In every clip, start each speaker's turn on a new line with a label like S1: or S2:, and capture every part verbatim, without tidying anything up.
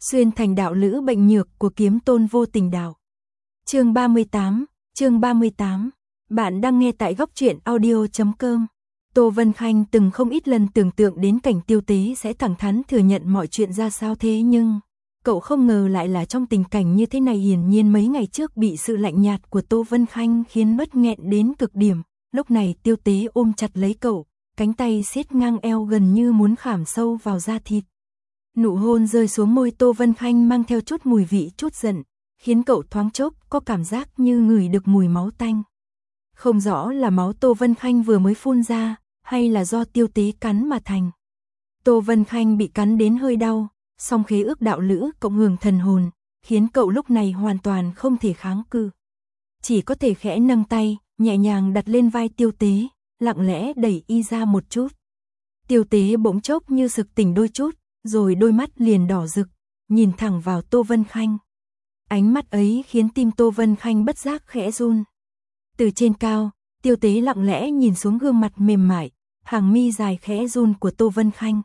S1: Xuyên thành đạo lữ bệnh nhược của kiếm tôn vô tình đạo. Chương ba mươi tám, chương ba mươi tám. Bạn đang nghe tại góc truyện audio chấm com. Tô Vân Khanh từng không ít lần tưởng tượng đến cảnh Tiêu Tế sẽ thẳng thắn thừa nhận mọi chuyện ra sao, thế nhưng cậu không ngờ lại là trong tình cảnh như thế này. Hiển nhiên mấy ngày trước bị sự lạnh nhạt của Tô Vân Khanh khiến mất nghẹn đến cực điểm. Lúc này Tiêu Tế ôm chặt lấy cậu, cánh tay siết ngang eo gần như muốn khảm sâu vào da thịt. Nụ hôn rơi xuống môi Tô Vân Khanh mang theo chút mùi vị chút giận, khiến cậu thoáng chốc có cảm giác như ngửi được mùi máu tanh. Không rõ là máu Tô Vân Khanh vừa mới phun ra, hay là do Tiêu Tế cắn mà thành. Tô Vân Khanh bị cắn đến hơi đau, song khế ước đạo lữ cộng hưởng thần hồn, khiến cậu lúc này hoàn toàn không thể kháng cự. Chỉ có thể khẽ nâng tay, nhẹ nhàng đặt lên vai Tiêu Tế, lặng lẽ đẩy y ra một chút. Tiêu Tế bỗng chốc như sực tỉnh đôi chút, rồi đôi mắt liền đỏ rực, nhìn thẳng vào Tô Vân Khanh. Ánh mắt ấy khiến tim Tô Vân Khanh bất giác khẽ run. Từ trên cao, Tiêu Tế lặng lẽ nhìn xuống gương mặt mềm mại, hàng mi dài khẽ run của Tô Vân Khanh.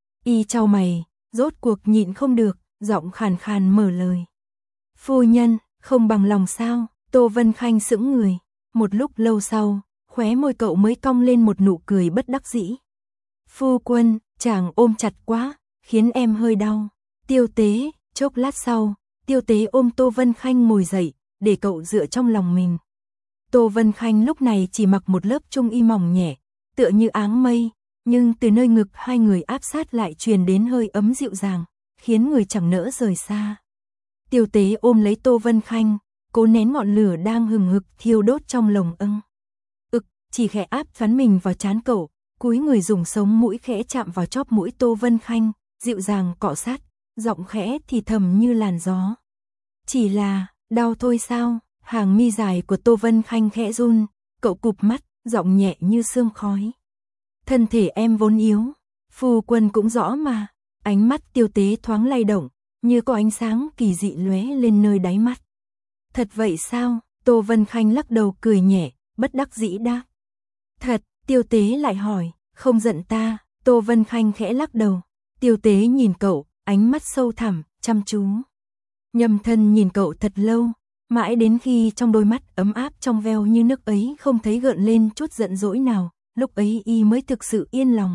S1: Y chau mày, rốt cuộc nhịn không được, giọng khàn khàn mở lời. Phu nhân, không bằng lòng sao? Tô Vân Khanh sững người, một lúc lâu sau, khóe môi cậu mới cong lên một nụ cười bất đắc dĩ. Phu quân, chàng ôm chặt quá, khiến em hơi đau. Tiêu Tế, chốc lát sau, Tiêu Tế ôm Tô Vân Khanh ngồi dậy, để cậu dựa trong lòng mình. Tô Vân Khanh lúc này chỉ mặc một lớp trung y mỏng nhẹ, tựa như áng mây, nhưng từ nơi ngực hai người áp sát lại truyền đến hơi ấm dịu dàng, khiến người chẳng nỡ rời xa. Tiêu Tế ôm lấy Tô Vân Khanh, cố nén ngọn lửa đang hừng hực thiêu đốt trong lồng ưng. Ực, chỉ khẽ áp phán mình vào trán cậu, cúi người dùng sống mũi khẽ chạm vào chóp mũi Tô Vân Khanh, dịu dàng cọ sát, giọng khẽ thì thầm như làn gió. Chỉ là, đau thôi sao? Hàng mi dài của Tô Vân Khanh khẽ run, cậu cụp mắt, giọng nhẹ như sương khói. Thân thể em vốn yếu, phu quân cũng rõ mà. Ánh mắt Tiêu Tế thoáng lay động, như có ánh sáng kỳ dị lóe lên nơi đáy mắt. Thật vậy sao? Tô Vân Khanh lắc đầu cười nhẹ, bất đắc dĩ đáp. Thật, Tiêu Tế lại hỏi, không giận ta? Tô Vân Khanh khẽ lắc đầu. Tiêu Tế nhìn cậu, ánh mắt sâu thẳm, chăm chú. Nhâm Thân nhìn cậu thật lâu, mãi đến khi trong đôi mắt ấm áp trong veo như nước ấy không thấy gợn lên chút giận dỗi nào, lúc ấy y mới thực sự yên lòng.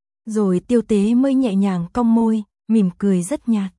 S1: Rồi Tiêu Tế mới nhẹ nhàng cong môi, mỉm cười rất nhạt.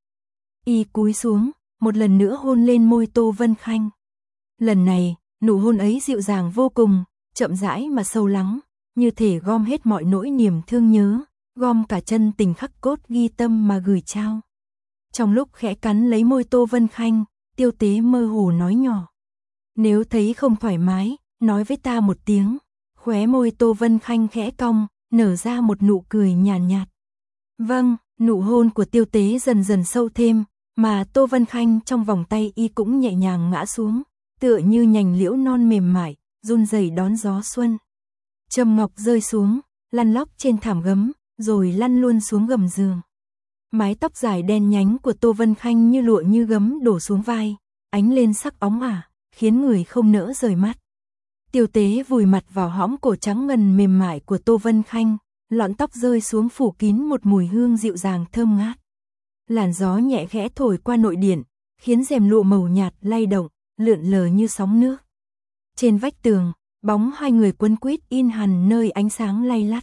S1: Y cúi xuống, một lần nữa hôn lên môi Tô Vân Khanh. Lần này, nụ hôn ấy dịu dàng vô cùng, chậm rãi mà sâu lắng, như thể gom hết mọi nỗi niềm thương nhớ, gom cả chân tình khắc cốt ghi tâm mà gửi trao. Trong lúc khẽ cắn lấy môi Tô Vân Khanh, Tiêu Tế mơ hồ nói nhỏ. Nếu thấy không thoải mái, nói với ta một tiếng. Khóe môi Tô Vân Khanh khẽ cong, nở ra một nụ cười nhàn nhạt, nhạt. Vâng, nụ hôn của Tiêu Tế dần dần sâu thêm, mà Tô Vân Khanh trong vòng tay y cũng nhẹ nhàng ngã xuống, tựa như nhành liễu non mềm mại, run rẩy đón gió xuân. Trầm ngọc rơi xuống, lăn lóc trên thảm gấm, rồi lăn luôn xuống gầm giường. Mái tóc dài đen nhánh của Tô Vân Khanh như lụa như gấm đổ xuống vai, ánh lên sắc óng ả, khiến người không nỡ rời mắt. Tiêu Tế vùi mặt vào hõm cổ trắng ngần mềm mại của Tô Vân Khanh, lọn tóc rơi xuống phủ kín một mùi hương dịu dàng thơm ngát. Làn gió nhẹ khẽ thổi qua nội điện, khiến rèm lụa màu nhạt lay động, lượn lờ như sóng nước. Trên vách tường, bóng hai người quấn quýt in hằn nơi ánh sáng lay lắt.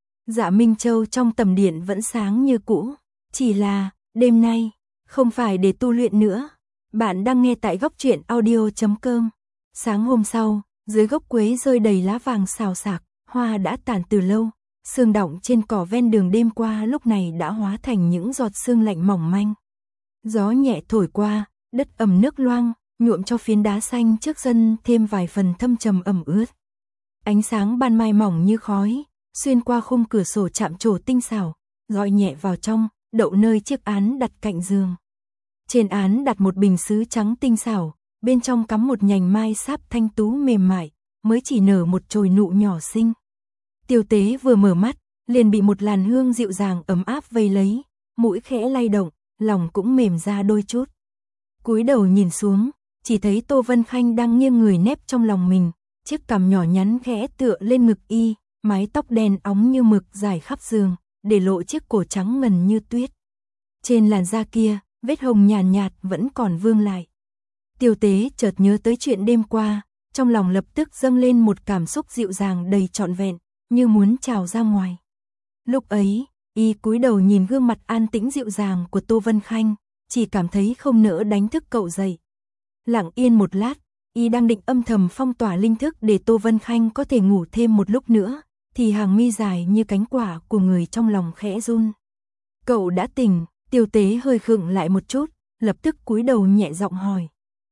S1: Dạ Minh Châu trong tầm điện vẫn sáng như cũ, chỉ là đêm nay không phải để tu luyện nữa. Bạn đang nghe tại góc truyện audio chấm com. Sáng hôm sau, dưới gốc quế rơi đầy lá vàng xào xạc, hoa đã tàn từ lâu, sương đọng trên cỏ ven đường đêm qua lúc này đã hóa thành những giọt sương lạnh mỏng manh. Gió nhẹ thổi qua, đất ẩm nước loang, nhuộm cho phiến đá xanh trước sân thêm vài phần thâm trầm ẩm ướt. Ánh sáng ban mai mỏng như khói, xuyên qua khung cửa sổ chạm trổ tinh xảo, dọi nhẹ vào trong, đậu nơi chiếc án đặt cạnh giường. Trên án đặt một bình sứ trắng tinh xảo, bên trong cắm một nhành mai sáp thanh tú mềm mại, mới chỉ nở một chồi nụ nhỏ xinh. Tiêu Tế vừa mở mắt, liền bị một làn hương dịu dàng ấm áp vây lấy, mũi khẽ lay động, lòng cũng mềm ra đôi chút. Cúi đầu nhìn xuống, chỉ thấy Tô Vân Khanh đang nghiêng người nép trong lòng mình, chiếc cằm nhỏ nhắn khẽ tựa lên ngực y, mái tóc đen óng như mực dài khắp giường, để lộ chiếc cổ trắng ngần như tuyết. Trên làn da kia, vết hồng nhàn nhạt, nhạt vẫn còn vương lại. Tiêu Tế chợt nhớ tới chuyện đêm qua, trong lòng lập tức dâng lên một cảm xúc dịu dàng đầy trọn vẹn, như muốn trào ra ngoài. Lúc ấy, y cúi đầu nhìn gương mặt an tĩnh dịu dàng của Tô Vân Khanh, chỉ cảm thấy không nỡ đánh thức cậu dậy. Lặng yên một lát, y đang định âm thầm phong tỏa linh thức để Tô Vân Khanh có thể ngủ thêm một lúc nữa, thì hàng mi dài như cánh quả của người trong lòng khẽ run. Cậu đã tỉnh. Tiêu Tế hơi khựng lại một chút, lập tức cúi đầu nhẹ giọng hỏi.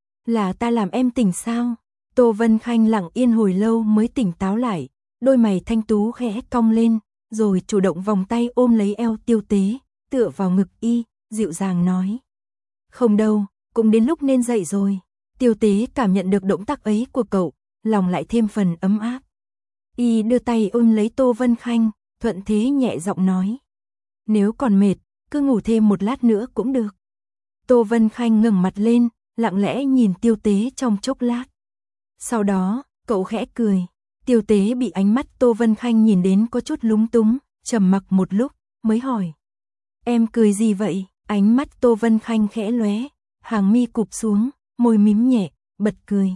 S1: Là ta làm em tỉnh sao? Tô Vân Khanh lặng yên hồi lâu mới tỉnh táo lại, đôi mày thanh tú khẽ cong lên, rồi chủ động vòng tay ôm lấy eo Tiêu Tế, tựa vào ngực y, dịu dàng nói. Không đâu, cũng đến lúc nên dậy rồi. Tiêu Tế cảm nhận được động tác ấy của cậu, lòng lại thêm phần ấm áp. Y đưa tay ôm lấy Tô Vân Khanh, thuận thế nhẹ giọng nói. Nếu còn mệt, cứ ngủ thêm một lát nữa cũng được. Tô Vân Khanh ngẩng mặt lên, lặng lẽ nhìn Tiêu Tế trong chốc lát. Sau đó, cậu khẽ cười. Tiêu Tế bị ánh mắt Tô Vân Khanh nhìn đến có chút lúng túng, trầm mặc một lúc, mới hỏi. Em cười gì vậy? Ánh mắt Tô Vân Khanh khẽ lóe, hàng mi cụp xuống, môi mím nhẹ, bật cười.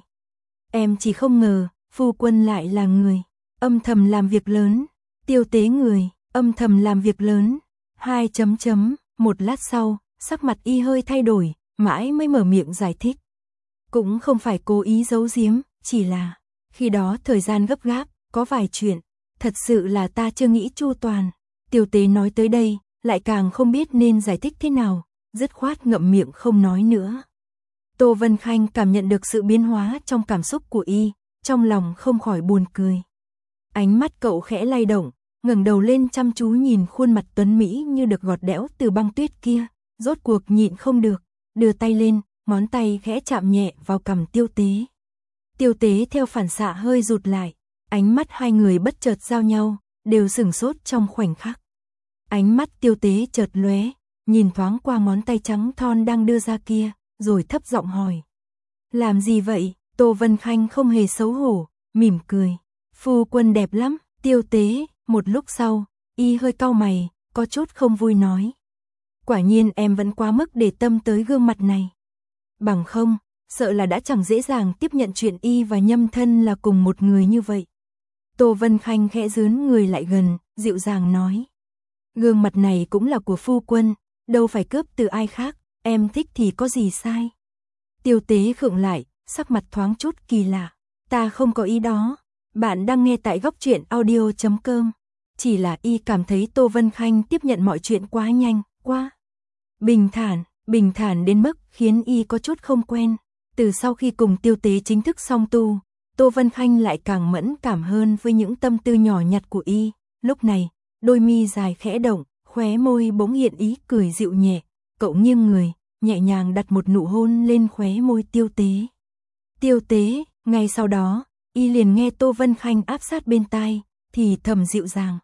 S1: Em chỉ không ngờ, phu quân lại là người âm thầm làm việc lớn. Tiêu Tế người âm thầm làm việc lớn. Hai chấm chấm, một lát sau, sắc mặt y hơi thay đổi, mãi mới mở miệng giải thích. Cũng không phải cố ý giấu giếm, chỉ là khi đó thời gian gấp gáp, có vài chuyện, thật sự là ta chưa nghĩ chu toàn. Tiêu Tế nói tới đây, lại càng không biết nên giải thích thế nào, dứt khoát ngậm miệng không nói nữa. Tô Vân Khanh cảm nhận được sự biến hóa trong cảm xúc của y, trong lòng không khỏi buồn cười. Ánh mắt cậu khẽ lay động, ngẩng đầu lên chăm chú nhìn khuôn mặt tuấn mỹ như được gọt đẽo từ băng tuyết kia, rốt cuộc nhịn không được, đưa tay lên, ngón tay khẽ chạm nhẹ vào cằm Tiêu Tế. Tiêu Tế theo phản xạ hơi rụt lại, ánh mắt hai người bất chợt giao nhau, đều sửng sốt trong khoảnh khắc. Ánh mắt Tiêu Tế chợt lóe, nhìn thoáng qua ngón tay trắng thon đang đưa ra kia, rồi thấp giọng hỏi. Làm gì vậy? Tô Vân Khanh không hề xấu hổ, mỉm cười. Phu quân đẹp lắm. Tiêu Tế, một lúc sau, y hơi cau mày, có chút không vui nói. Quả nhiên em vẫn quá mức để tâm tới gương mặt này. Bằng không, sợ là đã chẳng dễ dàng tiếp nhận chuyện y và Nhâm Thân là cùng một người như vậy. Tô Vân Khanh khẽ dướn người lại gần, dịu dàng nói. Gương mặt này cũng là của phu quân, đâu phải cướp từ ai khác, em thích thì có gì sai. Tiêu Tế khựng lại, sắc mặt thoáng chút kỳ lạ. Ta không có ý đó. Bạn đang nghe tại góc truyện audio chấm com. Chỉ là y cảm thấy Tô Vân Khanh tiếp nhận mọi chuyện quá nhanh, quá bình thản, bình thản đến mức khiến y có chút không quen. Từ sau khi cùng Tiêu Tế chính thức song tu, Tô Vân Khanh lại càng mẫn cảm hơn với những tâm tư nhỏ nhặt của y. Lúc này, đôi mi dài khẽ động, khóe môi bỗng hiện ý cười dịu nhẹ, cậu nghiêng người, nhẹ nhàng đặt một nụ hôn lên khóe môi Tiêu Tế. Tiêu Tế, ngay sau đó, y liền nghe Tô Vân Khanh áp sát bên tai, thì thầm dịu dàng.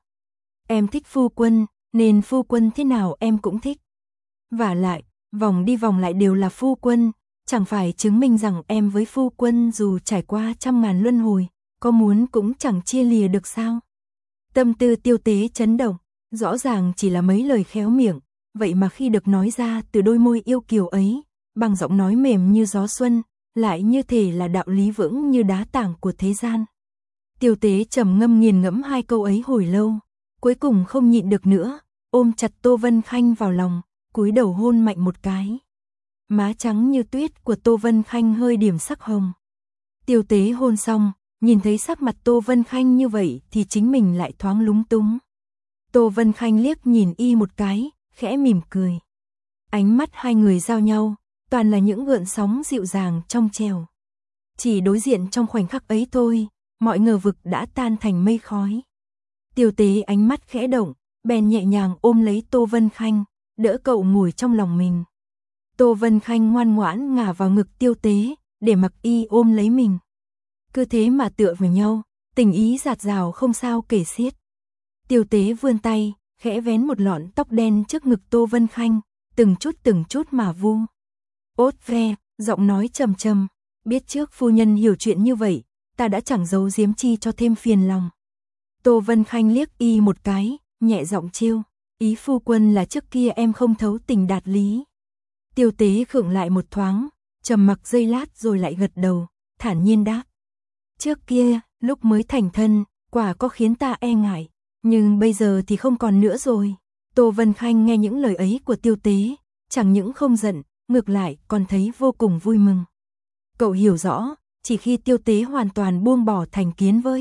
S1: Em thích phu quân, nên phu quân thế nào em cũng thích. Vả lại, vòng đi vòng lại đều là phu quân, chẳng phải chứng minh rằng em với phu quân dù trải qua trăm ngàn luân hồi, có muốn cũng chẳng chia lìa được sao. Tâm tư Tiêu Tế chấn động, rõ ràng chỉ là mấy lời khéo miệng, vậy mà khi được nói ra từ đôi môi yêu kiều ấy, bằng giọng nói mềm như gió xuân, lại như thể là đạo lý vững như đá tảng của thế gian. Tiêu Tế trầm ngâm nghiền ngẫm hai câu ấy hồi lâu, cuối cùng không nhịn được nữa, ôm chặt Tô Vân Khanh vào lòng, cúi đầu hôn mạnh một cái. Má trắng như tuyết của Tô Vân Khanh hơi điểm sắc hồng. Tiêu Tế hôn xong, nhìn thấy sắc mặt Tô Vân Khanh như vậy thì chính mình lại thoáng lúng túng. Tô Vân Khanh liếc nhìn y một cái, khẽ mỉm cười. Ánh mắt hai người giao nhau, toàn là những gợn sóng dịu dàng trong trèo. Chỉ đối diện trong khoảnh khắc ấy thôi, mọi ngờ vực đã tan thành mây khói. Tiêu Tế ánh mắt khẽ động, bèn nhẹ nhàng ôm lấy Tô Vân Khanh, đỡ cậu ngồi trong lòng mình. Tô Vân Khanh ngoan ngoãn ngả vào ngực Tiêu Tế, để mặc y ôm lấy mình. Cứ thế mà tựa vào nhau, tình ý dạt dào không sao kể xiết. Tiêu Tế vươn tay, khẽ vén một lọn tóc đen trước ngực Tô Vân Khanh, từng chút từng chút mà vu. Ốt ve, giọng nói trầm trầm, biết trước phu nhân hiểu chuyện như vậy, ta đã chẳng giấu giếm chi cho thêm phiền lòng. Tô Vân Khanh liếc y một cái, nhẹ giọng trêu, ý phu quân là trước kia em không thấu tình đạt lý. Tiêu Tế khựng lại một thoáng, trầm mặc giây lát rồi lại gật đầu, thản nhiên đáp. Trước kia, lúc mới thành thân, quả có khiến ta e ngại, nhưng bây giờ thì không còn nữa rồi. Tô Vân Khanh nghe những lời ấy của Tiêu Tế, chẳng những không giận, ngược lại còn thấy vô cùng vui mừng. Cậu hiểu rõ, chỉ khi Tiêu Tế hoàn toàn buông bỏ thành kiến với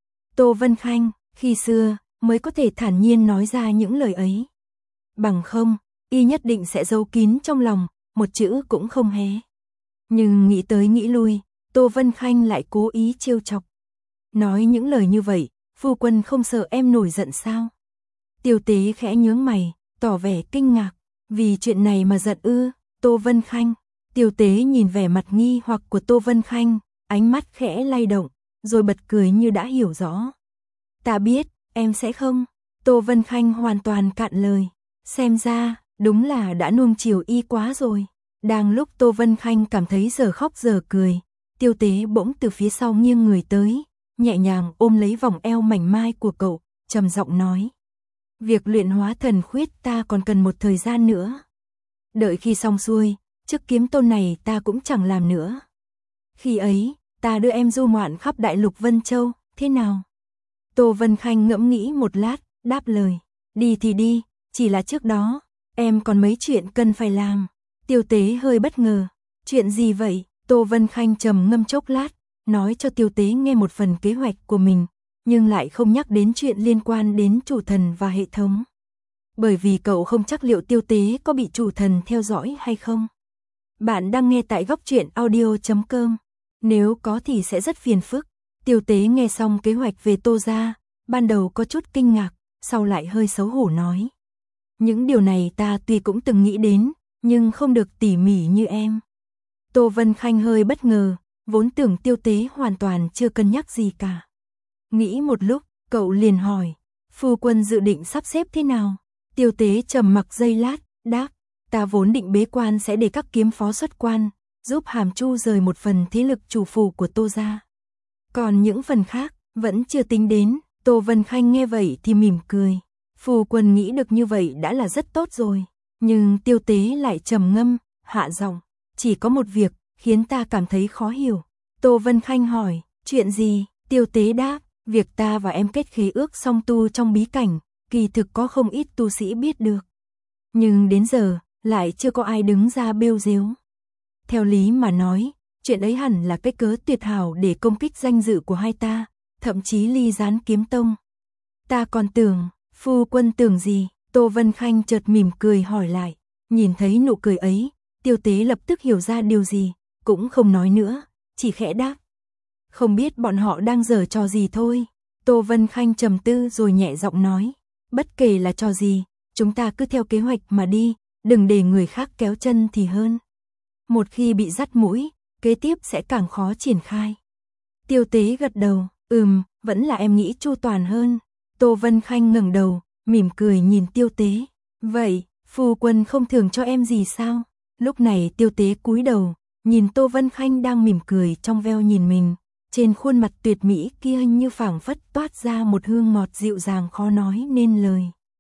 S1: Tô Vân Khanh, khi xưa, mới có thể thản nhiên nói ra những lời ấy. Bằng không, y nhất định sẽ giấu kín trong lòng, một chữ cũng không hé. Nhưng nghĩ tới nghĩ lui, Tô Vân Khanh lại cố ý trêu chọc. Nói những lời như vậy, phu quân không sợ em nổi giận sao? Tiêu Tế khẽ nhướng mày, tỏ vẻ kinh ngạc. Vì chuyện này mà giận ư? Tô Vân Khanh. Tiêu Tế nhìn vẻ mặt nghi hoặc của Tô Vân Khanh, ánh mắt khẽ lay động, rồi bật cười như đã hiểu rõ. Ta biết, em sẽ không. Tô Vân Khanh hoàn toàn cạn lời. Xem ra, đúng là đã nuông chiều y quá rồi. Đang lúc Tô Vân Khanh cảm thấy giờ khóc giờ cười, Tiêu Tế bỗng từ phía sau nghiêng người tới, nhẹ nhàng ôm lấy vòng eo mảnh mai của cậu, trầm giọng nói. Việc luyện hóa thần khuyết ta còn cần một thời gian nữa. Đợi khi xong xuôi, chức kiếm tôn này ta cũng chẳng làm nữa. Khi ấy, ta đưa em du ngoạn khắp đại lục Vân Châu, thế nào? Tô Vân Khanh ngẫm nghĩ một lát, đáp lời. Đi thì đi, chỉ là trước đó, em còn mấy chuyện cần phải làm. Tiêu Tế hơi bất ngờ. Chuyện gì vậy? Tô Vân Khanh trầm ngâm chốc lát, nói cho Tiêu Tế nghe một phần kế hoạch của mình, nhưng lại không nhắc đến chuyện liên quan đến chủ thần và hệ thống. Bởi vì cậu không chắc liệu Tiêu Tế có bị chủ thần theo dõi hay không. Bạn đang nghe tại góc truyện audio chấm com. Nếu có thì sẽ rất phiền phức. Tiêu Tế nghe xong kế hoạch về Tô gia, ban đầu có chút kinh ngạc, sau lại hơi xấu hổ nói. Những điều này ta tuy cũng từng nghĩ đến, nhưng không được tỉ mỉ như em. Tô Vân Khanh hơi bất ngờ, vốn tưởng Tiêu Tế hoàn toàn chưa cân nhắc gì cả. Nghĩ một lúc, cậu liền hỏi, phu quân dự định sắp xếp thế nào? Tiêu Tế trầm mặc giây lát, đáp, ta vốn định bế quan sẽ để các kiếm phó xuất quan, giúp Hàm Chu rời một phần thế lực chủ phủ của Tô gia. Còn những phần khác, vẫn chưa tính đến. Tô Vân Khanh nghe vậy thì mỉm cười. Phu quân nghĩ được như vậy đã là rất tốt rồi. Nhưng Tiêu Tế lại trầm ngâm, hạ giọng, chỉ có một việc khiến ta cảm thấy khó hiểu. Tô Vân Khanh hỏi, chuyện gì? Tiêu Tế đáp, việc ta và em kết khế ước song tu trong bí cảnh, kỳ thực có không ít tu sĩ biết được. Nhưng đến giờ, lại chưa có ai đứng ra bêu rếu. Theo lý mà nói, chuyện ấy hẳn là cái cớ tuyệt hảo để công kích danh dự của hai ta, thậm chí ly gián kiếm tông. Ta còn tưởng, phu quân tưởng gì? Tô Vân Khanh chợt mỉm cười hỏi lại. Nhìn thấy nụ cười ấy, Tiêu Tế lập tức hiểu ra điều gì, cũng không nói nữa, chỉ khẽ đáp. Không biết bọn họ đang giở trò gì thôi. Tô Vân Khanh trầm tư rồi nhẹ giọng nói. Bất kể là trò gì, chúng ta cứ theo kế hoạch mà đi, đừng để người khác kéo chân thì hơn. Một khi bị dắt mũi, kế tiếp sẽ càng khó triển khai. Tiêu Tế gật đầu, ừm, vẫn là em nghĩ chu toàn hơn. Tô Vân Khanh ngẩng đầu, mỉm cười nhìn Tiêu Tế. Vậy, phu quân không thưởng cho em gì sao? Lúc này Tiêu Tế cúi đầu, nhìn Tô Vân Khanh đang mỉm cười trong veo nhìn mình. Trên khuôn mặt tuyệt mỹ kia như phảng phất toát ra một hương ngọt dịu dàng khó nói nên lời.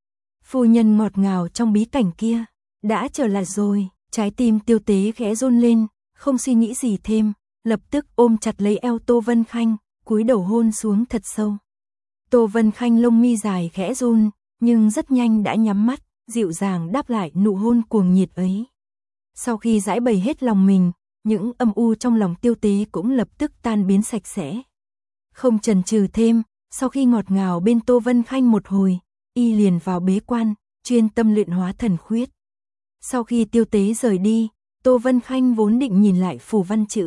S1: Phu nhân ngọt ngào trong bí cảnh kia, đã trở lại rồi. Trái tim Tiêu Tế khẽ run lên, không suy nghĩ gì thêm, lập tức ôm chặt lấy eo Tô Vân Khanh, cúi đầu hôn xuống thật sâu. Tô Vân Khanh lông mi dài khẽ run, nhưng rất nhanh đã nhắm mắt, dịu dàng đáp lại nụ hôn cuồng nhiệt ấy. Sau khi giải bày hết lòng mình, những âm u trong lòng Tiêu Tế cũng lập tức tan biến sạch sẽ. Không chần chừ thêm, sau khi ngọt ngào bên Tô Vân Khanh một hồi, y liền vào bế quan, chuyên tâm luyện hóa thần khuyết. Sau khi Tiêu Tế rời đi, Tô Vân Khanh vốn định nhìn lại phù văn chữ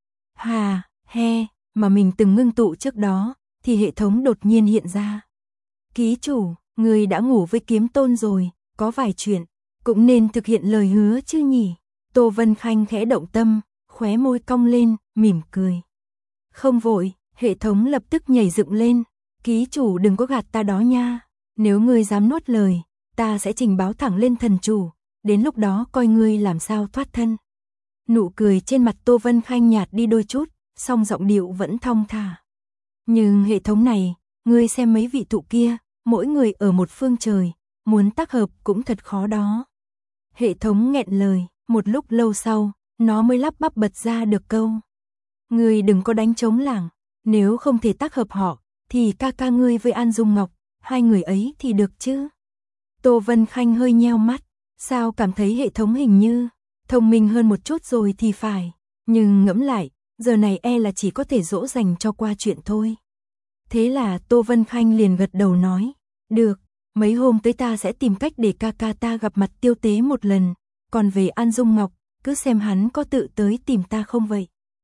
S1: Hà, He mà mình từng ngưng tụ trước đó, thì hệ thống đột nhiên hiện ra. Ký chủ, người đã ngủ với kiếm tôn rồi, có vài chuyện, cũng nên thực hiện lời hứa chứ nhỉ? Tô Vân Khanh khẽ động tâm, khóe môi cong lên, mỉm cười. Không vội, hệ thống lập tức nhảy dựng lên. Ký chủ đừng có gạt ta đó nha. Nếu ngươi dám nuốt lời, ta sẽ trình báo thẳng lên thần chủ. Đến lúc đó coi ngươi làm sao thoát thân. Nụ cười trên mặt Tô Vân Khanh nhạt đi đôi chút, song giọng điệu vẫn thong thả. Nhưng hệ thống này, ngươi xem mấy vị thụ kia, mỗi người ở một phương trời, muốn tác hợp cũng thật khó đó. Hệ thống nghẹn lời, Một lúc lâu sau, nó mới lắp bắp bật ra được câu. Ngươi đừng có đánh trống lảng, nếu không thể tác hợp họ, thì ca ca ngươi với An Dung Ngọc, hai người ấy thì được chứ. Tô Vân Khanh hơi nheo mắt, sao cảm thấy hệ thống hình như thông minh hơn một chút rồi thì phải, nhưng ngẫm lại, giờ này e là chỉ có thể dỗ dành cho qua chuyện thôi. Thế là Tô Vân Khanh liền gật đầu nói, được, mấy hôm tới ta sẽ tìm cách để ca ca ta gặp mặt Tiêu Tế một lần, còn về An Dung Ngọc, cứ xem hắn có tự tới tìm ta không vậy.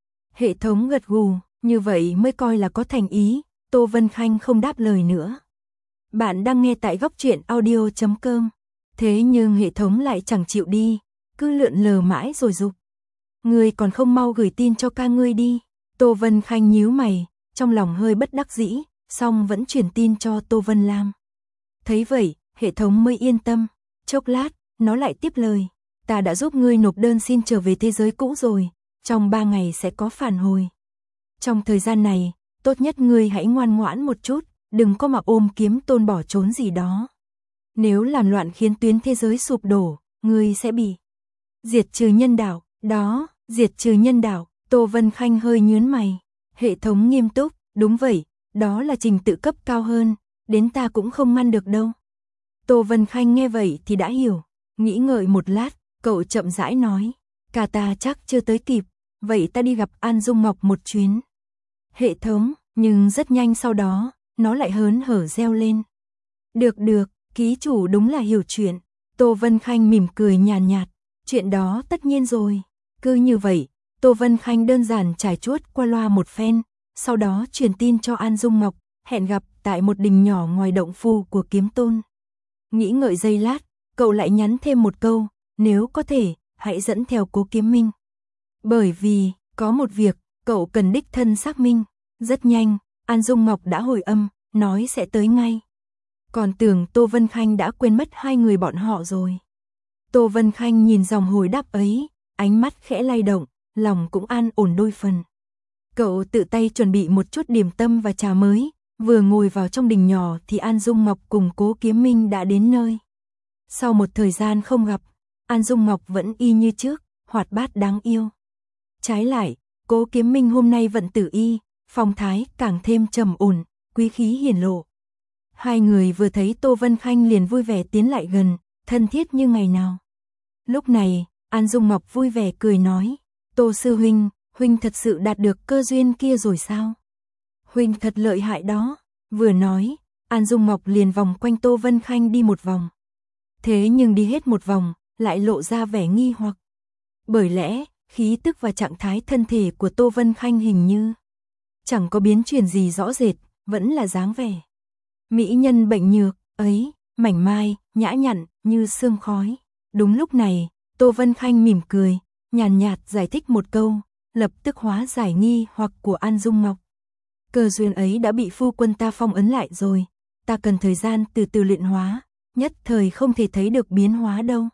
S1: Hệ thống gật gù, như vậy mới coi là có thành ý. Tô Vân Khanh không đáp lời nữa. Bạn đang nghe tại góc truyện audio chấm com. Thế nhưng hệ thống lại chẳng chịu đi, cứ lượn lờ mãi rồi giục. Ngươi còn không mau gửi tin cho ca ngươi đi. Tô Vân Khanh nhíu mày, trong lòng hơi bất đắc dĩ, song vẫn truyền tin cho Tô Vân Lam. Thấy vậy, hệ thống mới yên tâm. Chốc lát, nó lại tiếp lời. Ta đã giúp ngươi nộp đơn xin trở về thế giới cũ rồi, trong ba ngày sẽ có phản hồi. Trong thời gian này, tốt nhất ngươi hãy ngoan ngoãn một chút, đừng có mà ôm kiếm tôn bỏ trốn gì đó. Nếu làm loạn khiến tuyến thế giới sụp đổ, ngươi sẽ bị diệt trừ nhân đạo. Đó, diệt trừ nhân đạo. Tô Vân Khanh hơi nhướng mày. Hệ thống nghiêm túc, đúng vậy, đó là trình tự cấp cao hơn, đến ta cũng không ngăn được đâu. Tô Vân Khanh nghe vậy thì đã hiểu, nghĩ ngợi một lát, cậu chậm rãi nói, cả ta chắc chưa tới kịp, vậy ta đi gặp An Dung Ngọc một chuyến. Hệ thống, nhưng rất nhanh sau đó, nó lại hớn hở reo lên. Được được, ký chủ đúng là hiểu chuyện. Tô Vân Khanh mỉm cười nhàn nhạt, nhạt, chuyện đó tất nhiên rồi. Cứ như vậy, Tô Vân Khanh đơn giản trải chuốt qua loa một phen, sau đó truyền tin cho An Dung Ngọc, hẹn gặp tại một đình nhỏ ngoài động phủ của Kiếm Tôn. Nghĩ ngợi giây lát, cậu lại nhắn thêm một câu, nếu có thể, hãy dẫn theo Cố Kiếm Minh. Bởi vì, có một việc, cậu cần đích thân xác minh. Rất nhanh, An Dung Ngọc đã hồi âm, nói sẽ tới ngay. Còn tưởng Tô Vân Khanh đã quên mất hai người bọn họ rồi. Tô Vân Khanh nhìn dòng hồi đáp ấy, ánh mắt khẽ lay động, lòng cũng an ổn đôi phần. Cậu tự tay chuẩn bị một chút điểm tâm và trà mới, vừa ngồi vào trong đình nhỏ thì An Dung Ngọc cùng Cố Kiếm Minh đã đến nơi. Sau một thời gian không gặp, An Dung Ngọc vẫn y như trước, hoạt bát đáng yêu. Trái lại, Cố Kiếm Minh hôm nay vẫn tử y, phong thái càng thêm trầm ổn, quý khí hiển lộ. Hai người vừa thấy Tô Vân Khanh liền vui vẻ tiến lại gần, thân thiết như ngày nào. Lúc này, An Dung Ngọc vui vẻ cười nói, Tô sư huynh, huynh thật sự đạt được cơ duyên kia rồi sao? Huynh thật lợi hại đó. Vừa nói, An Dung Ngọc liền vòng quanh Tô Vân Khanh đi một vòng. Thế nhưng đi hết một vòng, lại lộ ra vẻ nghi hoặc. Bởi lẽ, khí tức và trạng thái thân thể của Tô Vân Khanh hình như chẳng có biến chuyển gì rõ rệt, vẫn là dáng vẻ mỹ nhân bệnh nhược ấy, mảnh mai, nhã nhặn như sương khói. Đúng lúc này, Tô Vân Khanh mỉm cười, nhàn nhạt giải thích một câu, lập tức hóa giải nghi hoặc của An Dung Ngọc. Cơ duyên ấy đã bị phu quân ta phong ấn lại rồi, ta cần thời gian từ từ luyện hóa, nhất thời không thể thấy được biến hóa đâu.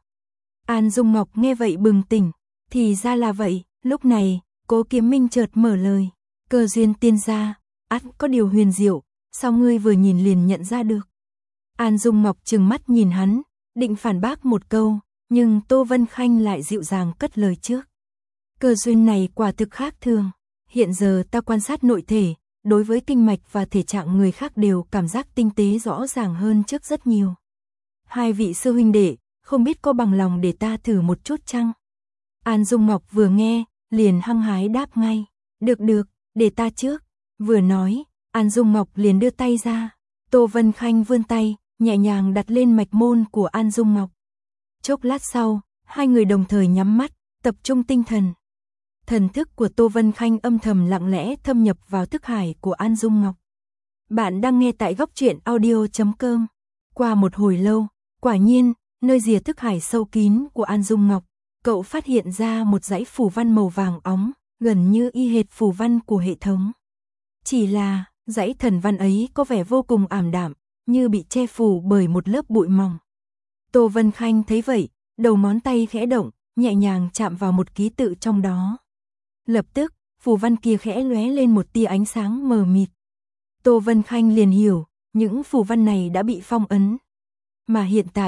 S1: An Dung Ngọc nghe vậy bừng tỉnh, thì ra là vậy. Lúc này, Cố Kiếm Minh chợt mở lời, cơ duyên tiên gia, ắt có điều huyền diệu, sao ngươi vừa nhìn liền nhận ra được? An Dung Ngọc trừng mắt nhìn hắn, định phản bác một câu, nhưng Tô Vân Khanh lại dịu dàng cất lời trước. Cơ duyên này quả thực khác thường, hiện giờ ta quan sát nội thể, đối với kinh mạch và thể trạng người khác đều cảm giác tinh tế rõ ràng hơn trước rất nhiều. Hai vị sư huynh đệ, không biết có bằng lòng để ta thử một chút chăng? An Dung Ngọc vừa nghe, liền hăng hái đáp ngay, được được, để ta trước. Vừa nói, An Dung Ngọc liền đưa tay ra, Tô Vân Khanh vươn tay, nhẹ nhàng đặt lên mạch môn của An Dung Ngọc. Chốc lát sau, hai người đồng thời nhắm mắt, tập trung tinh thần. Thần thức của Tô Vân Khanh âm thầm lặng lẽ thâm nhập vào thức hải của An Dung Ngọc. Bạn đang nghe tại góc truyện audio chấm com. Qua một hồi lâu, quả nhiên, nơi rìa thức hải sâu kín của An Dung Ngọc, cậu phát hiện ra một dãy phù văn màu vàng óng, gần như y hệt phù văn của hệ thống. Chỉ là, dãy thần văn ấy có vẻ vô cùng ảm đạm, như bị che phủ bởi một lớp bụi mỏng. Tô Vân Khanh thấy vậy, đầu ngón tay khẽ động, nhẹ nhàng chạm vào một ký tự trong đó. Lập tức, phù văn kia khẽ lóe lên một tia ánh sáng mờ mịt. Tô Vân Khanh liền hiểu, những phù văn này đã bị phong ấn. Mà hiện tại,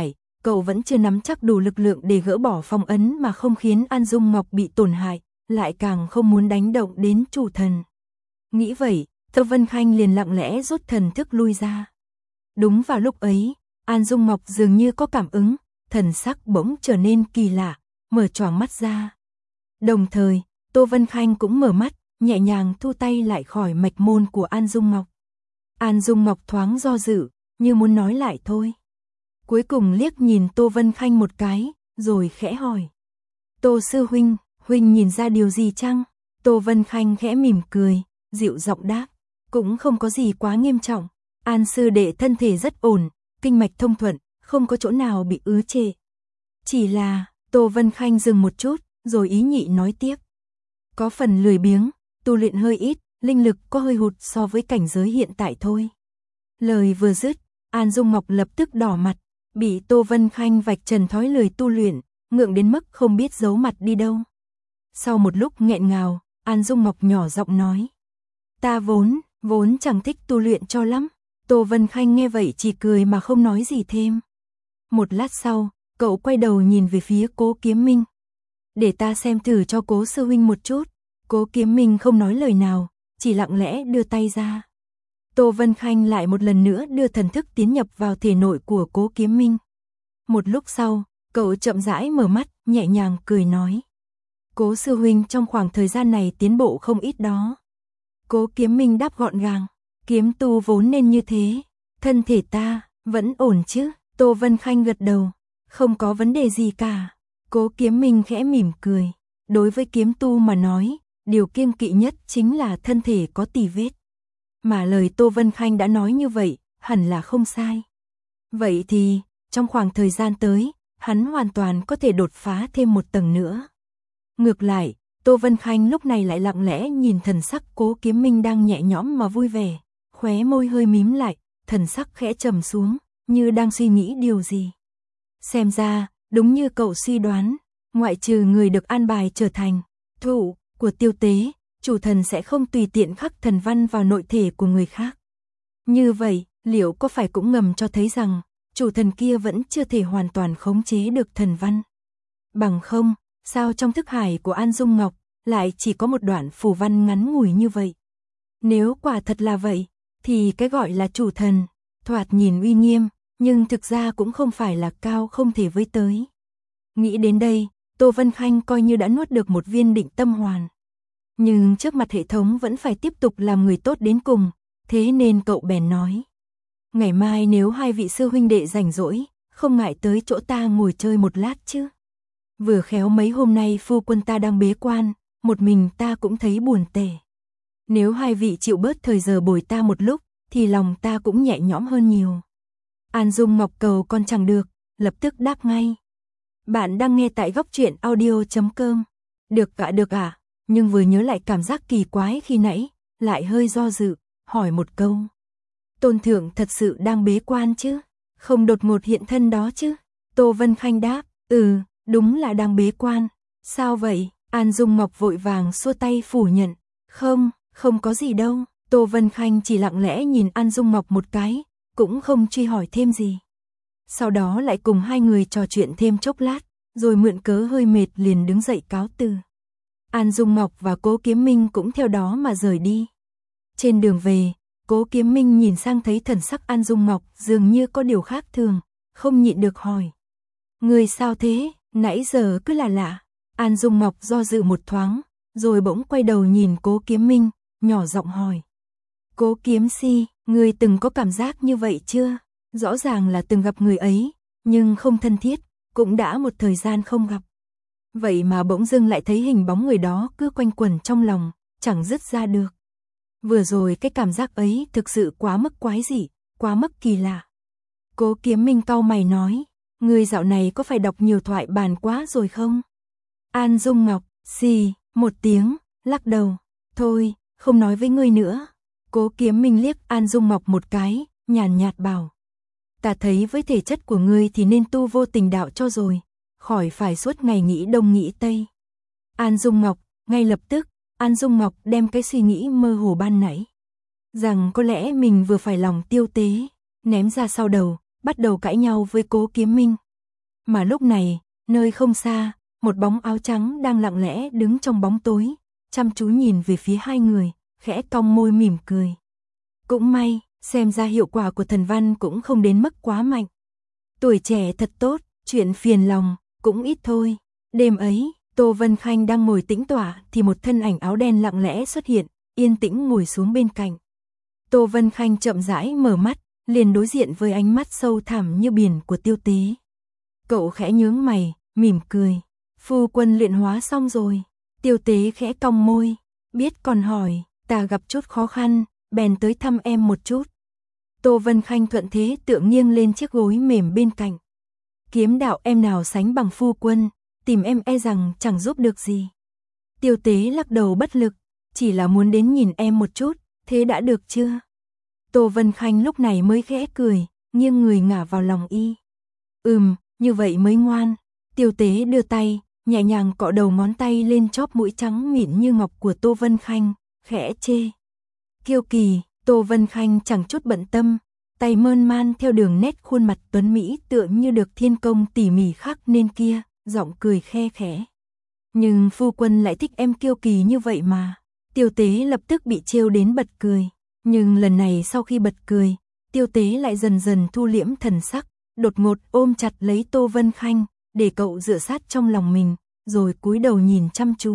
S1: cậu vẫn chưa nắm chắc đủ lực lượng để gỡ bỏ phong ấn mà không khiến An Dung Ngọc bị tổn hại, lại càng không muốn đánh động đến chủ thần. Nghĩ vậy, Tô Vân Khanh liền lặng lẽ rút thần thức lui ra. Đúng vào lúc ấy, An Dung Ngọc dường như có cảm ứng, thần sắc bỗng trở nên kỳ lạ, mở choàng mắt ra. Đồng thời, Tô Vân Khanh cũng mở mắt, nhẹ nhàng thu tay lại khỏi mạch môn của An Dung Ngọc. An Dung Ngọc thoáng do dự, như muốn nói lại thôi. Cuối cùng liếc nhìn Tô Vân Khanh một cái, rồi khẽ hỏi. Tô sư huynh, huynh nhìn ra điều gì chăng? Tô Vân Khanh khẽ mỉm cười, dịu giọng đáp. Cũng không có gì quá nghiêm trọng. An sư đệ thân thể rất ổn, kinh mạch thông thuận, không có chỗ nào bị ứ trệ. Chỉ là, Tô Vân Khanh dừng một chút, rồi ý nhị nói tiếp. Có phần lười biếng, tu luyện hơi ít, linh lực có hơi hụt so với cảnh giới hiện tại thôi. Lời vừa dứt, An Dung Ngọc lập tức đỏ mặt, bị Tô Vân Khanh vạch trần thói lười tu luyện, ngượng đến mức không biết giấu mặt đi đâu. Sau một lúc nghẹn ngào, An Dung Ngọc nhỏ giọng nói. Ta vốn, vốn chẳng thích tu luyện cho lắm. Tô Vân Khanh nghe vậy chỉ cười mà không nói gì thêm. Một lát sau, cậu quay đầu nhìn về phía Cố Kiếm Minh. Để ta xem thử cho Cố sư huynh một chút. Cố Kiếm Minh không nói lời nào, chỉ lặng lẽ đưa tay ra. Tô Vân Khanh lại một lần nữa đưa thần thức tiến nhập vào thể nội của Cố Kiếm Minh. Một lúc sau, cậu chậm rãi mở mắt, nhẹ nhàng cười nói. Cố sư huynh trong khoảng thời gian này tiến bộ không ít đó. Cố Kiếm Minh đáp gọn gàng. Kiếm tu vốn nên như thế. Thân thể ta, vẫn ổn chứ? Tô Vân Khanh gật đầu. Không có vấn đề gì cả. Cố Kiếm Minh khẽ mỉm cười. Đối với kiếm tu mà nói, điều kiêng kỵ nhất chính là thân thể có tì vết. Mà lời Tô Vân Khanh đã nói như vậy, hẳn là không sai. Vậy thì, trong khoảng thời gian tới, hắn hoàn toàn có thể đột phá thêm một tầng nữa. Ngược lại, Tô Vân Khanh lúc này lại lặng lẽ nhìn thần sắc Cố Kiếm Minh đang nhẹ nhõm mà vui vẻ, khóe môi hơi mím lại, thần sắc khẽ trầm xuống, như đang suy nghĩ điều gì. Xem ra, đúng như cậu suy đoán, ngoại trừ người được an bài trở thành thủ của Tiêu Tế, chủ thần sẽ không tùy tiện khắc thần văn vào nội thể của người khác. Như vậy, liệu có phải cũng ngầm cho thấy rằng, chủ thần kia vẫn chưa thể hoàn toàn khống chế được thần văn? Bằng không, sao trong thức hải của An Dung Ngọc lại chỉ có một đoạn phù văn ngắn ngủi như vậy? Nếu quả thật là vậy, thì cái gọi là chủ thần, thoạt nhìn uy nghiêm, nhưng thực ra cũng không phải là cao không thể với tới. Nghĩ đến đây, Tô Vân Khanh coi như đã nuốt được một viên định tâm hoàn. Nhưng trước mặt hệ thống vẫn phải tiếp tục làm người tốt đến cùng, thế nên cậu bèn nói. Ngày mai nếu hai vị sư huynh đệ rảnh rỗi, không ngại tới chỗ ta ngồi chơi một lát chứ? Vừa khéo mấy hôm nay phu quân ta đang bế quan, một mình ta cũng thấy buồn tẻ. Nếu hai vị chịu bớt thời giờ bồi ta một lúc, thì lòng ta cũng nhẹ nhõm hơn nhiều. An Dung Ngọc cầu con chẳng được, lập tức đáp ngay. Bạn đang nghe tại góc truyện audio chấm com. Được ạ được ạ, à, nhưng vừa nhớ lại cảm giác kỳ quái khi nãy, lại hơi do dự, hỏi một câu. Tôn thượng thật sự đang bế quan chứ? Không đột ngột hiện thân đó chứ? Tô Vân Khanh đáp, ừ, đúng là đang bế quan. Sao vậy? An Dung Ngọc vội vàng xua tay phủ nhận. Không, không có gì đâu. Tô Vân Khanh chỉ lặng lẽ nhìn An Dung Ngọc một cái, cũng không truy hỏi thêm gì. Sau đó lại cùng hai người trò chuyện thêm chốc lát, rồi mượn cớ hơi mệt liền đứng dậy cáo từ. An Dung Ngọc và Cố Kiếm Minh cũng theo đó mà rời đi. Trên đường về, Cố Kiếm Minh nhìn sang thấy thần sắc An Dung Ngọc dường như có điều khác thường, không nhịn được hỏi. Người sao thế, nãy giờ cứ là lạ. An Dung Ngọc do dự một thoáng, rồi bỗng quay đầu nhìn Cố Kiếm Minh, nhỏ giọng hỏi. Cố Kiếm Si, người từng có cảm giác như vậy chưa? Rõ ràng là từng gặp người ấy, nhưng không thân thiết, cũng đã một thời gian không gặp. Vậy mà bỗng dưng lại thấy hình bóng người đó cứ quanh quẩn trong lòng, chẳng dứt ra được. Vừa rồi cái cảm giác ấy thực sự quá mức quái dị, quá mức kỳ lạ. Cố Kiếm Minh cau mày nói, người dạo này có phải đọc nhiều thoại bản quá rồi không? An Dung Ngọc, xì, một tiếng, lắc đầu, thôi, không nói với ngươi nữa. Cố Kiếm Minh liếc An Dung Ngọc một cái, nhàn nhạt bảo. Ta thấy với thể chất của ngươi thì nên tu vô tình đạo cho rồi, khỏi phải suốt ngày nghĩ đông nghĩ tây. An Dung Ngọc, ngay lập tức, An Dung Ngọc đem cái suy nghĩ mơ hồ ban nãy, rằng có lẽ mình vừa phải lòng tiêu tế, ném ra sau đầu, bắt đầu cãi nhau với Cố Kiếm Minh. Mà lúc này, nơi không xa, một bóng áo trắng đang lặng lẽ đứng trong bóng tối, chăm chú nhìn về phía hai người, khẽ cong môi mỉm cười. Cũng may, xem ra hiệu quả của thần văn cũng không đến mức quá mạnh. Tuổi trẻ thật tốt, chuyện phiền lòng, cũng ít thôi. Đêm ấy, Tô Vân Khanh đang ngồi tĩnh tọa thì một thân ảnh áo đen lặng lẽ xuất hiện, yên tĩnh ngồi xuống bên cạnh. Tô Vân Khanh chậm rãi mở mắt, liền đối diện với ánh mắt sâu thẳm như biển của Tiêu Tế. Cậu khẽ nhướng mày, mỉm cười. Phu quân luyện hóa xong rồi. Tiêu Tế khẽ cong môi, biết còn hỏi, ta gặp chút khó khăn, bèn tới thăm em một chút. Tô Vân Khanh thuận thế tựa nghiêng lên chiếc gối mềm bên cạnh. Kiếm đạo em nào sánh bằng phu quân, tìm em e rằng chẳng giúp được gì. Tiêu Tế lắc đầu bất lực, chỉ là muốn đến nhìn em một chút, thế đã được chưa? Tô Vân Khanh lúc này mới khẽ cười, nghiêng người ngả vào lòng y. Ừm, như vậy mới ngoan. Tiêu Tế đưa tay, nhẹ nhàng cọ đầu ngón tay lên chóp mũi trắng mịn như ngọc của Tô Vân Khanh, khẽ chê. Kiêu kỳ, Tô Vân Khanh chẳng chút bận tâm, tay mơn man theo đường nét khuôn mặt tuấn mỹ tựa như được thiên công tỉ mỉ khắc nên kia, giọng cười khe khẽ. Nhưng phu quân lại thích em kiêu kỳ như vậy mà. Tiêu Tế lập tức bị trêu đến bật cười. Nhưng lần này sau khi bật cười, Tiêu Tế lại dần dần thu liễm thần sắc, đột ngột ôm chặt lấy Tô Vân Khanh, để cậu dựa sát trong lòng mình, rồi cúi đầu nhìn chăm chú.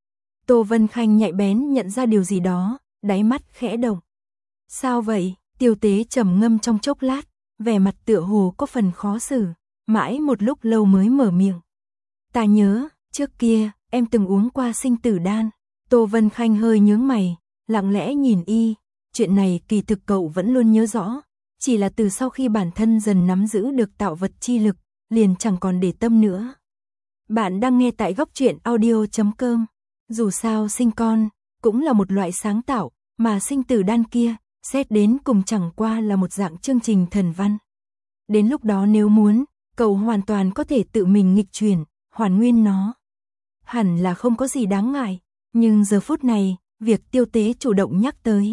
S1: Tô Vân Khanh nhạy bén nhận ra điều gì đó, đáy mắt khẽ động. Sao vậy? Tiêu Tế trầm ngâm trong chốc lát, vẻ mặt tựa hồ có phần khó xử, mãi một lúc lâu mới mở miệng. Ta nhớ, trước kia, em từng uống qua sinh tử đan. Tô Vân Khanh hơi nhướng mày, lặng lẽ nhìn y. Chuyện này kỳ thực cậu vẫn luôn nhớ rõ, chỉ là từ sau khi bản thân dần nắm giữ được tạo vật chi lực, liền chẳng còn để tâm nữa. Bạn đang nghe tại góc truyện audio chấm com. Dù sao sinh con, cũng là một loại sáng tạo, mà sinh tử đan kia, xét đến cùng chẳng qua là một dạng chương trình thần văn. Đến lúc đó nếu muốn, cậu hoàn toàn có thể tự mình nghịch chuyển, hoàn nguyên nó. Hẳn là không có gì đáng ngại, nhưng giờ phút này, việc Tiêu Tế chủ động nhắc tới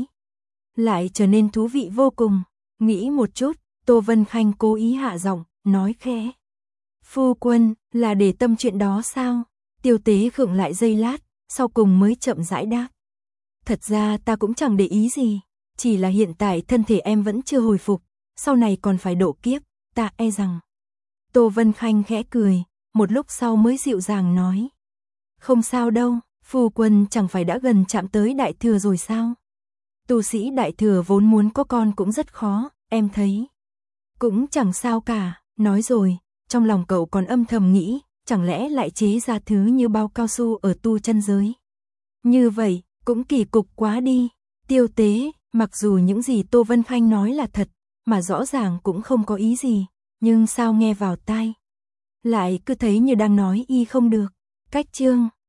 S1: lại trở nên thú vị vô cùng. Nghĩ một chút, Tô Vân Khanh cố ý hạ giọng, nói khẽ. Phu quân, là để tâm chuyện đó sao? Tiêu Tế khựng lại giây lát, sau cùng mới chậm rãi đáp. Thật ra ta cũng chẳng để ý gì, chỉ là hiện tại thân thể em vẫn chưa hồi phục, sau này còn phải độ kiếp, ta e rằng. Tô Vân Khanh khẽ cười, một lúc sau mới dịu dàng nói. Không sao đâu, phu quân chẳng phải đã gần chạm tới đại thừa rồi sao? Tu sĩ đại thừa vốn muốn có con cũng rất khó, em thấy. Cũng chẳng sao cả, nói rồi, trong lòng cậu còn âm thầm nghĩ, chẳng lẽ lại chế ra thứ như bao cao su ở tu chân giới. Như vậy, cũng kỳ cục quá đi. Tiêu Tế, mặc dù những gì Tô Vân Khanh nói là thật, mà rõ ràng cũng không có ý gì, nhưng sao nghe vào tai lại cứ thấy như đang nói y không được. Cách chương